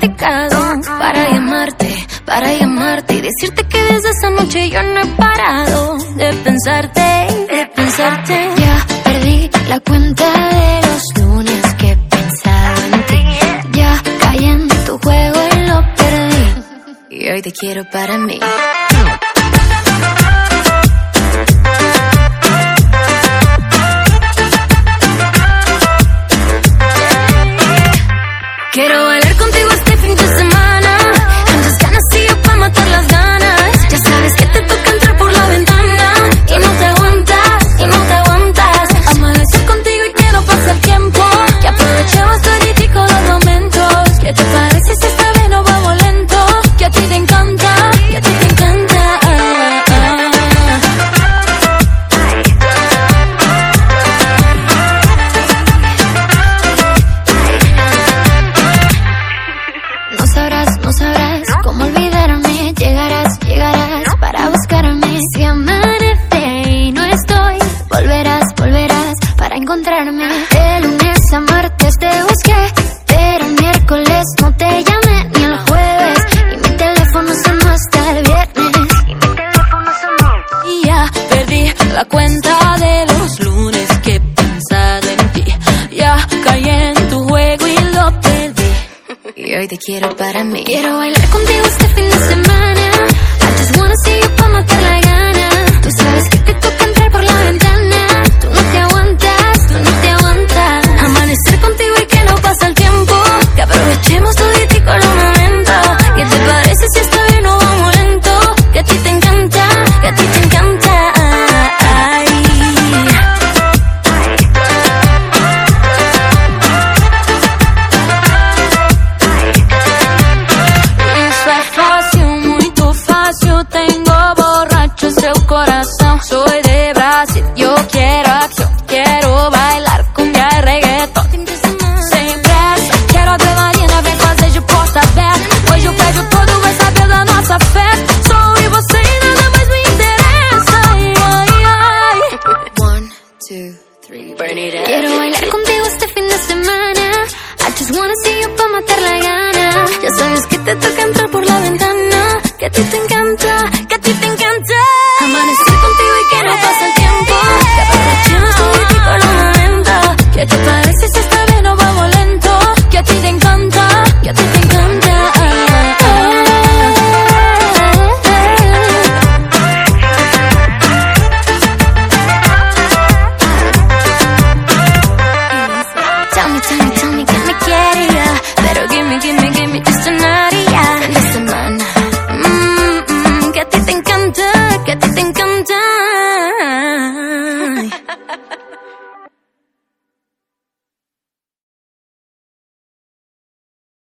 complicado para llamarte y decirte que desde esa noche yo no he parado de pensarte. Ya perdí la cuenta de los lunes que he pensado en ti. Ya caí en tu juego y lo perdí, y hoy te quiero para mí. Quiero bailar contigo este fin de semana. Tantas ganas y yo pa' matar las ganas. Ya sabes que te toca entrar por la ventana y no te aguantas. Amanecer contigo y que no pase el tiempo. Que aprovechemos toditico los momentos. ¿Qué te parece si esta vez nos vamos lento? Que a ti te encanta, que a ti te encanta. No sabrás cómo olvidarme. Llegarás para buscarme. Si amanece y no estoy, volverás para encontrarme. De lunes a martes te busqué, pero el miércoles no te llamé, ni el jueves, y mi teléfono sonó hasta el viernes. Y ya perdí la cuenta de los lunes que he pensado en ti. Ya caí en tu juego y lo perdí, y hoy te quiero para mí. Quiero bailar contigo este fin de semana. I just wanna see you pa' matar la gana. Tú sabes que te toca entrar por la ventana. Tú no te aguantas. Amanecer contigo y que no pasa el tiempo. Que aprovechemos toditico los momentos. ¿Qué te parece si esta vez no vamos lento? Que a ti te encanta, que a ti te encanta. Tengo borracho seu corazón. Soy de Brasil, yo quiero acción. Quero bailar cumbia e reggaeton. Sem pressa, quero adrenalina, vem fazer de porta aberta. Hoje o prédio todo vai saber da nossa festa. Sou eu e você e nada mais me interessa. Ai, ai. 1, 2, 3, burn it up. Quiero bailar contigo este fin de semana. I just wanna see you pa' matar la gana. Ya sabes que te toca